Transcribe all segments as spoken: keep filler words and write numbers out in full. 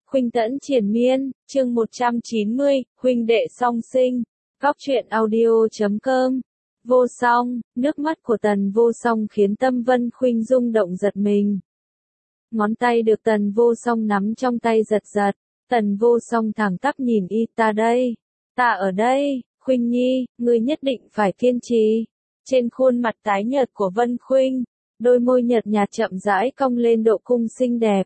Khuynh tẫn triền miên, chương một trăm chín mươi, huynh đệ song sinh. Góc truyện audio chấm com. Vô song, nước mắt của Tần Vô Song khiến tâm Vân Khuynh rung động giật mình. Ngón tay được Tần Vô Song nắm trong tay giật giật, Tần Vô Song thẳng tắp nhìn y, ta đây, ta ở đây, Khuynh Nhi, ngươi nhất định phải kiên trì. Trên khuôn mặt tái nhợt của Vân Khuynh, đôi môi nhợt nhạt chậm rãi cong lên độ cung xinh đẹp.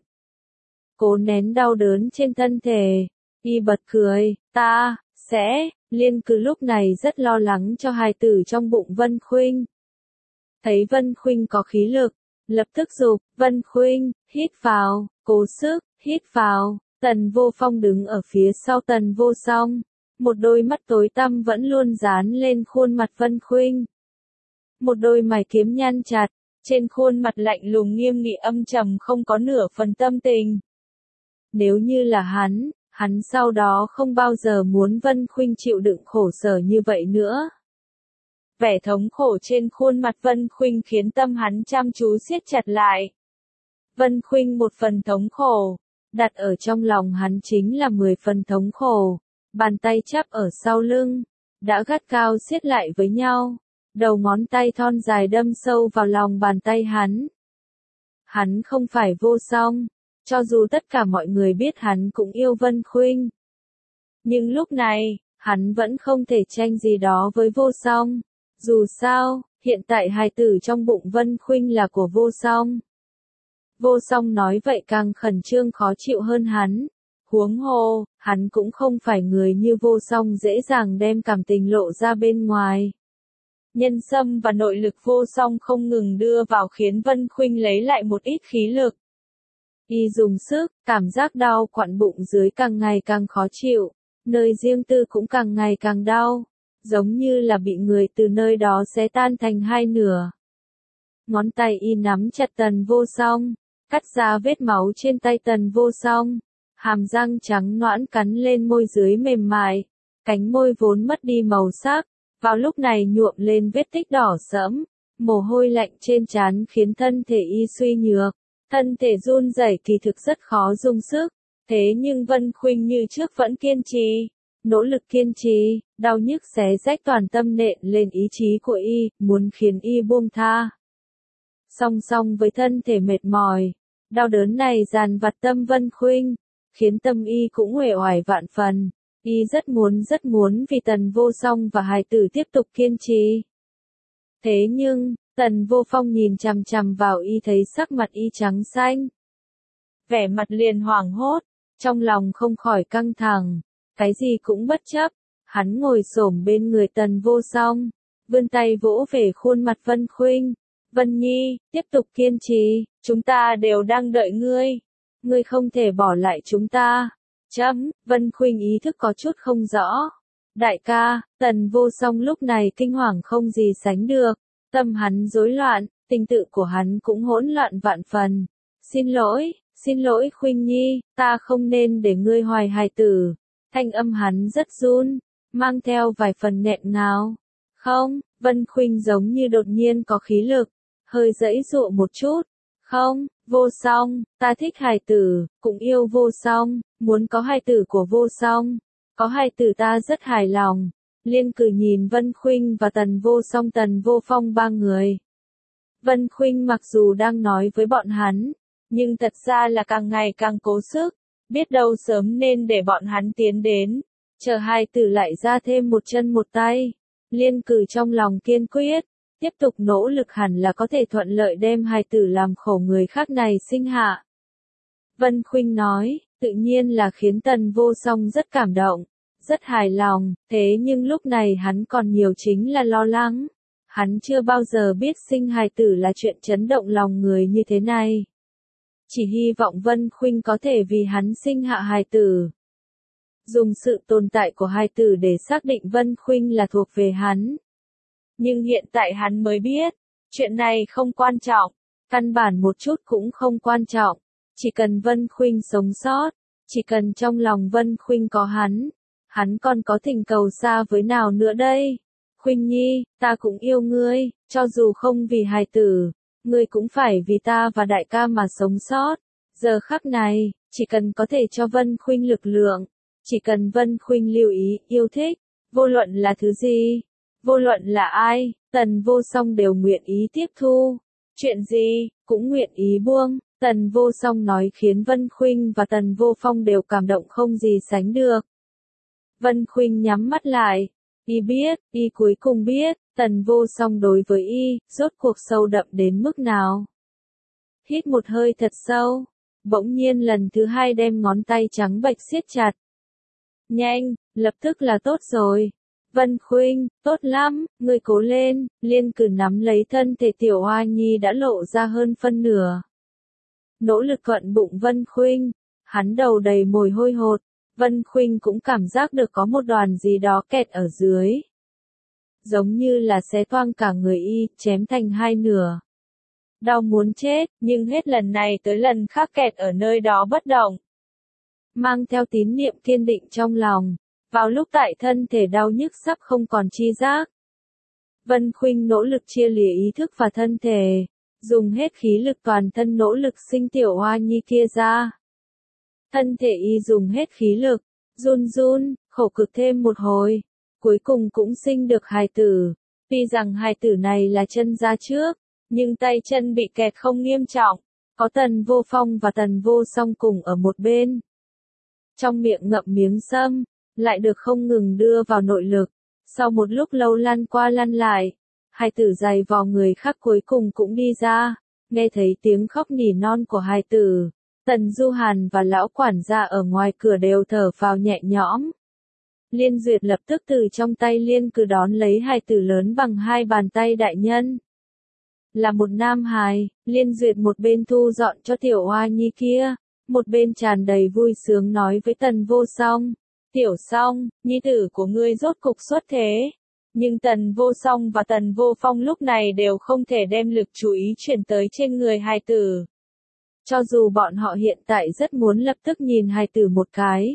Cố nén đau đớn trên thân thể, y bật cười, ta, sẽ, Liên Cử lúc này rất lo lắng cho hài tử trong bụng Vân Khuynh. Thấy Vân Khuynh có khí lực, lập tức giục, Vân Khuynh, hít vào, cố sức, hít vào. Tần Vô Phong đứng ở phía sau Tần Vô Song, một đôi mắt tối tăm vẫn luôn dán lên khuôn mặt Vân Khuynh. Một đôi mày kiếm nhăn chặt, trên khuôn mặt lạnh lùng nghiêm nghị âm trầm không có nửa phần tâm tình. Nếu như là hắn, hắn sau đó không bao giờ muốn Vân Khuynh chịu đựng khổ sở như vậy nữa. Vẻ thống khổ trên khuôn mặt Vân Khuynh khiến tâm hắn chăm chú siết chặt lại. Vân Khuynh một phần thống khổ, đặt ở trong lòng hắn chính là mười phần thống khổ. Bàn tay chắp ở sau lưng, đã gắt cao siết lại với nhau. Đầu ngón tay thon dài đâm sâu vào lòng bàn tay hắn. Hắn không phải Vô Song. Cho dù tất cả mọi người biết hắn cũng yêu Vân Khuynh. Nhưng lúc này, hắn vẫn không thể tranh gì đó với Vô Song. Dù sao, hiện tại hài tử trong bụng Vân Khuynh là của Vô Song. Vô Song nói vậy càng khẩn trương khó chịu hơn hắn. Huống hồ, hắn cũng không phải người như Vô Song dễ dàng đem cảm tình lộ ra bên ngoài. Nhân sâm và nội lực Vô Song không ngừng đưa vào khiến Vân Khuynh lấy lại một ít khí lực. Y dùng sức, cảm giác đau quặn bụng dưới càng ngày càng khó chịu, nơi riêng tư cũng càng ngày càng đau, giống như là bị người từ nơi đó xé tan thành hai nửa. Ngón tay y nắm chặt Tần Vô Song, cắt ra vết máu trên tay Tần Vô Song, hàm răng trắng nõn cắn lên môi dưới mềm mại, cánh môi vốn mất đi màu sắc, vào lúc này nhuộm lên vết tích đỏ sẫm, mồ hôi lạnh trên trán khiến thân thể y suy nhược. Thân thể run rẩy kỳ thực rất khó dùng sức, thế nhưng Vân Khuynh như trước vẫn kiên trì, nỗ lực kiên trì, đau nhức xé rách toàn tâm nện lên ý chí của y, muốn khiến y buông tha. Song song với thân thể mệt mỏi, đau đớn này dằn vặt tâm Vân Khuynh, khiến tâm y cũng uể oải vạn phần, y rất muốn rất muốn vì Tần Vô Song và hài tử tiếp tục kiên trì. Thế nhưng, Tần Vô Phong nhìn chằm chằm vào y thấy sắc mặt y trắng xanh. Vẻ mặt liền hoảng hốt, trong lòng không khỏi căng thẳng, cái gì cũng bất chấp, hắn ngồi xổm bên người Tần Vô Song, vươn tay vỗ về khuôn mặt Vân Khuynh. Vân Nhi, tiếp tục kiên trì, chúng ta đều đang đợi ngươi, ngươi không thể bỏ lại chúng ta. Chấm, Vân Khuynh ý thức có chút không rõ. Đại ca, Tần Vô Song lúc này kinh hoàng không gì sánh được. Tâm hắn rối loạn, tình tự của hắn cũng hỗn loạn vạn phần. Xin lỗi, xin lỗi Khuynh Nhi, ta không nên để ngươi hoài hài tử. Thanh âm hắn rất run, mang theo vài phần nghẹn ngào. Không, Vân Khuynh giống như đột nhiên có khí lực, hơi giãy giụa một chút. Không, Vô Song, ta thích hài tử, cũng yêu Vô Song, muốn có hài tử của Vô Song. Có hài tử ta rất hài lòng. Liên Cử nhìn Vân Khuynh và Tần Vô Song Tần Vô Phong ba người. Vân Khuynh mặc dù đang nói với bọn hắn, nhưng thật ra là càng ngày càng cố sức, biết đâu sớm nên để bọn hắn tiến đến, chờ hai tử lại ra thêm một chân một tay. Liên Cử trong lòng kiên quyết, tiếp tục nỗ lực hẳn là có thể thuận lợi đem hai tử làm khổ người khác này sinh hạ. Vân Khuynh nói, tự nhiên là khiến Tần Vô Song rất cảm động. Rất hài lòng, thế nhưng lúc này hắn còn nhiều chính là lo lắng. Hắn chưa bao giờ biết sinh hài tử là chuyện chấn động lòng người như thế này. Chỉ hy vọng Vân Khuynh có thể vì hắn sinh hạ hài tử. Dùng sự tồn tại của hài tử để xác định Vân Khuynh là thuộc về hắn. Nhưng hiện tại hắn mới biết, chuyện này không quan trọng, căn bản một chút cũng không quan trọng. Chỉ cần Vân Khuynh sống sót, chỉ cần trong lòng Vân Khuynh có hắn. Hắn còn có tình cầu xa với nào nữa đây? Khuynh Nhi, ta cũng yêu ngươi, cho dù không vì hài tử, ngươi cũng phải vì ta và đại ca mà sống sót. Giờ khắc này, chỉ cần có thể cho Vân Khuynh lực lượng, chỉ cần Vân Khuynh lưu ý, yêu thích, vô luận là thứ gì, vô luận là ai, Tần Vô Song đều nguyện ý tiếp thu, chuyện gì, cũng nguyện ý buông. Tần Vô Song nói khiến Vân Khuynh và Tần Vô Phong đều cảm động không gì sánh được. Vân Khuynh nhắm mắt lại, y biết, y cuối cùng biết, Tần Vô Song đối với y, rốt cuộc sâu đậm đến mức nào. Hít một hơi thật sâu, bỗng nhiên lần thứ hai đem ngón tay trắng bệch siết chặt. Nhanh, lập tức là tốt rồi. Vân Khuynh, tốt lắm, ngươi cố lên, Liên Cử nắm lấy thân thể Tiểu Hoa Nhi đã lộ ra hơn phân nửa. Nỗ lực thuận bụng Vân Khuynh, hắn đầu đầy mồ hôi hột, Vân Khuynh cũng cảm giác được có một đoàn gì đó kẹt ở dưới. Giống như là xé toang cả người y, chém thành hai nửa. Đau muốn chết, nhưng hết lần này tới lần khác kẹt ở nơi đó bất động. Mang theo tín niệm kiên định trong lòng, vào lúc tại thân thể đau nhức sắp không còn chi giác. Vân Khuynh nỗ lực chia lìa ý thức và thân thể, dùng hết khí lực toàn thân nỗ lực sinh Tiểu Hoa Nhi kia ra. Thân thể y dùng hết khí lực, run run, khổ cực thêm một hồi, cuối cùng cũng sinh được hài tử. Tuy rằng hài tử này là chân ra trước, nhưng tay chân bị kẹt không nghiêm trọng, có Tần Vô Phong và Tần Vô Song cùng ở một bên. Trong miệng ngậm miếng sâm, lại được không ngừng đưa vào nội lực, sau một lúc lâu lăn qua lăn lại, hài tử giày vò người khác cuối cùng cũng đi ra, nghe thấy tiếng khóc nỉ non của hài tử. Tần Du Hàn và lão quản gia ở ngoài cửa đều thở phào nhẹ nhõm. Liên Duyệt lập tức từ trong tay Liên Cử đón lấy hài tử lớn bằng hai bàn tay đại nhân. Là một nam hài, Liên Duyệt một bên thu dọn cho Tiểu Hoa Nhi kia, một bên tràn đầy vui sướng nói với Tần Vô Song, Tiểu Song, nhi tử của ngươi rốt cục xuất thế. Nhưng Tần Vô Song và Tần Vô Phong lúc này đều không thể đem lực chú ý chuyển tới trên người hài tử. Cho dù bọn họ hiện tại rất muốn lập tức nhìn hài tử một cái,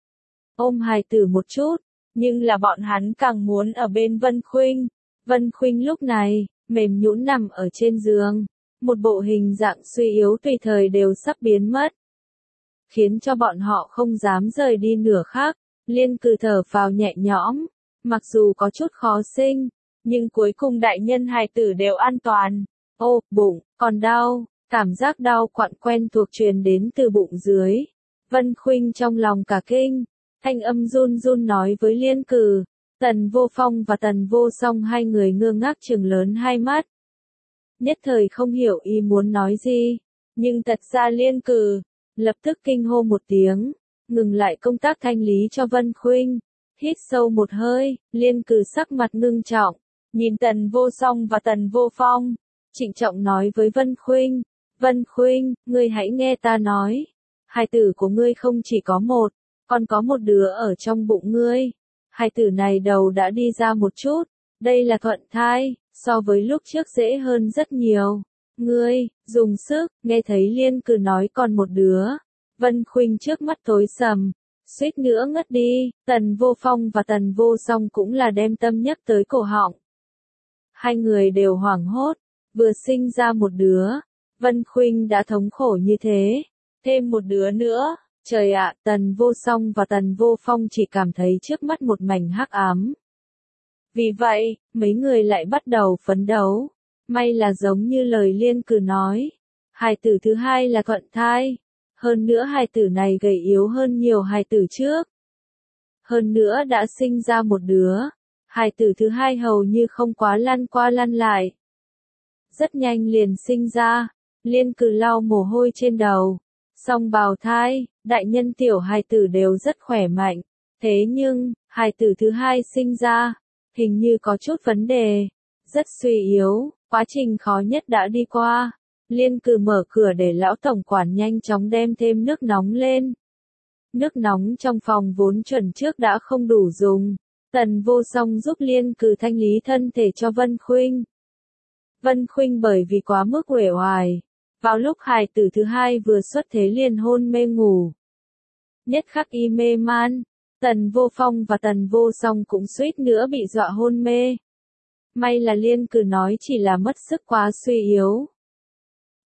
ôm hài tử một chút, nhưng là bọn hắn càng muốn ở bên Vân Khuynh. Vân Khuynh lúc này, mềm nhũn nằm ở trên giường, một bộ hình dạng suy yếu tùy thời đều sắp biến mất. Khiến cho bọn họ không dám rời đi nửa khắc, Liên Cử thở phào nhẹ nhõm, mặc dù có chút khó sinh, nhưng cuối cùng đại nhân hài tử đều an toàn. Ô, bụng, còn đau. Cảm giác đau quặn quen thuộc truyền đến từ bụng dưới. Vân Khuynh trong lòng cả kinh, thanh âm run run nói với Liên Cử. Tần Vô Phong và Tần Vô Song hai người ngơ ngác trừng lớn hai mắt. Nhất thời không hiểu y muốn nói gì, nhưng thật ra Liên Cử lập tức kinh hô một tiếng, ngừng lại công tác thanh lý cho Vân Khuynh. Hít sâu một hơi, Liên Cử sắc mặt ngưng trọng, nhìn Tần Vô Song và Tần Vô Phong, trịnh trọng nói với Vân Khuynh. Vân Khuynh, ngươi hãy nghe ta nói. Hài tử của ngươi không chỉ có một, còn có một đứa ở trong bụng ngươi. Hài tử này đầu đã đi ra một chút, đây là thuận thai, so với lúc trước dễ hơn rất nhiều. Ngươi, dùng sức, nghe thấy Liên Cử nói còn một đứa. Vân Khuynh trước mắt tối sầm, suýt nữa ngất đi. Tần Vô Phong và Tần Vô Song cũng là đem tâm nhắc tới cổ họng. Hai người đều hoảng hốt, vừa sinh ra một đứa. Vân Khuynh đã thống khổ như thế, thêm một đứa nữa, trời ạ, Tần Vô Song và Tần Vô Phong chỉ cảm thấy trước mắt một mảnh hắc ám. Vì vậy, mấy người lại bắt đầu phấn đấu, may là giống như lời Liên Cử nói, hài tử thứ hai là thuận thai, hơn nữa hài tử này gầy yếu hơn nhiều hài tử trước. Hơn nữa đã sinh ra một đứa, hài tử thứ hai hầu như không quá lăn qua lăn lại. Rất nhanh liền sinh ra. Liên Cử lau mồ hôi trên đầu, song bào thai, đại nhân tiểu hài tử đều rất khỏe mạnh, thế nhưng, hài tử thứ hai sinh ra, hình như có chút vấn đề, rất suy yếu, quá trình khó nhất đã đi qua. Liên Cử mở cửa để lão tổng quản nhanh chóng đem thêm nước nóng lên. Nước nóng trong phòng vốn chuẩn trước đã không đủ dùng, Tần Vô Song giúp Liên Cử thanh lý thân thể cho Vân Khuynh. Vân Khuynh bởi vì quá mức uể oải, vào lúc hài tử thứ hai vừa xuất thế liền hôn mê ngủ. Nhất khắc y mê man, Tần Vô Phong và Tần Vô Song cũng suýt nữa bị dọa hôn mê. May là Liên Cử nói chỉ là mất sức quá suy yếu.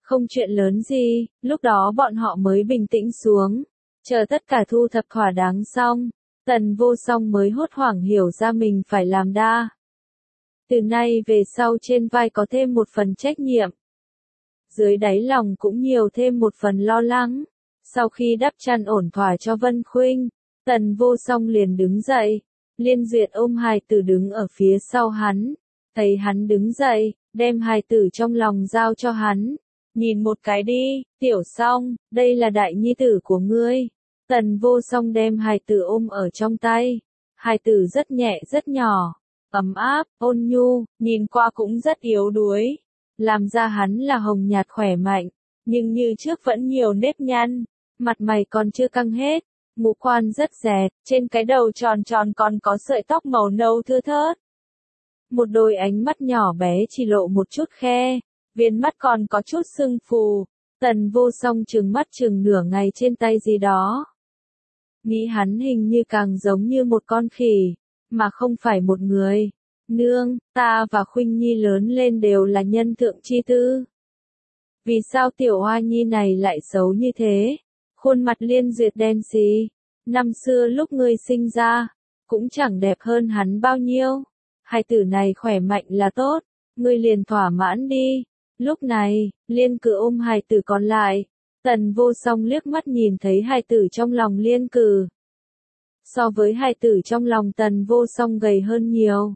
Không chuyện lớn gì, lúc đó bọn họ mới bình tĩnh xuống. Chờ tất cả thu thập thỏa đáng xong, Tần Vô Song mới hốt hoảng hiểu ra mình phải làm đa. Từ nay về sau trên vai có thêm một phần trách nhiệm. Dưới đáy lòng cũng nhiều thêm một phần lo lắng. Sau khi đắp chăn ổn thỏa cho Vân Khuynh, Tần Vô Song liền đứng dậy. Liên Duyệt ôm hài tử đứng ở phía sau hắn. Thấy hắn đứng dậy, đem hài tử trong lòng giao cho hắn. Nhìn một cái đi, Tiểu Song, đây là đại nhi tử của ngươi. Tần Vô Song đem hài tử ôm ở trong tay. Hài tử rất nhẹ rất nhỏ, ấm áp, ôn nhu, nhìn qua cũng rất yếu đuối. Làm ra hắn là hồng nhạt khỏe mạnh, nhưng như trước vẫn nhiều nếp nhăn. Mặt mày còn chưa căng hết, ngũ quan rất dẹt, trên cái đầu tròn tròn còn có sợi tóc màu nâu thưa thớt. Một đôi ánh mắt nhỏ bé chỉ lộ một chút khe, viên mắt còn có chút sưng phù. Tần Vô Song trừng mắt chừng nửa ngày trên tay gì đó. Nghĩ hắn hình như càng giống như một con khỉ, mà không phải một người. Nương, ta và Khuynh Nhi lớn lên đều là nhân thượng chi tư. Vì sao tiểu hoa nhi này lại xấu như thế? Khuôn mặt Liên Duyệt đen xì. Năm xưa lúc ngươi sinh ra, cũng chẳng đẹp hơn hắn bao nhiêu. Hài tử này khỏe mạnh là tốt, ngươi liền thỏa mãn đi. Lúc này, Liên Cử ôm hài tử còn lại. Tần Vô Song liếc mắt nhìn thấy hài tử trong lòng Liên Cử. So với hài tử trong lòng Tần Vô Song gầy hơn nhiều.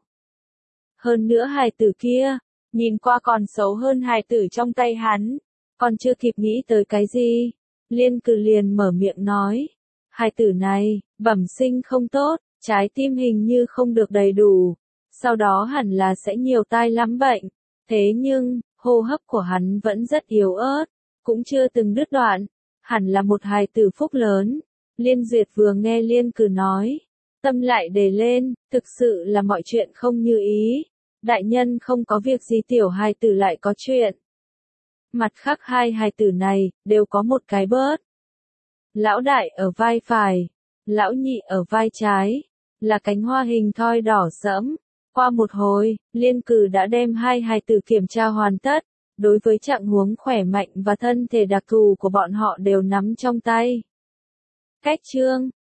Hơn nữa hài tử kia, nhìn qua còn xấu hơn hài tử trong tay hắn. Còn chưa kịp nghĩ tới cái gì, Liên Cử liền mở miệng nói. Hài tử này, bẩm sinh không tốt, trái tim hình như không được đầy đủ. Sau đó hẳn là sẽ nhiều tai lắm bệnh. Thế nhưng, hô hấp của hắn vẫn rất yếu ớt, cũng chưa từng đứt đoạn. Hẳn là một hài tử phúc lớn. Liên Duyệt vừa nghe Liên Cử nói, tâm lại đề lên, thực sự là mọi chuyện không như ý. Đại nhân không có việc gì tiểu hài tử lại có chuyện. Mặt khác hai hài tử này, đều có một cái bớt. Lão đại ở vai phải, lão nhị ở vai trái, là cánh hoa hình thoi đỏ sẫm. Qua một hồi, Liên Cử đã đem hai hài tử kiểm tra hoàn tất. Đối với trạng huống khỏe mạnh và thân thể đặc thù của bọn họ đều nắm trong tay. Cách chương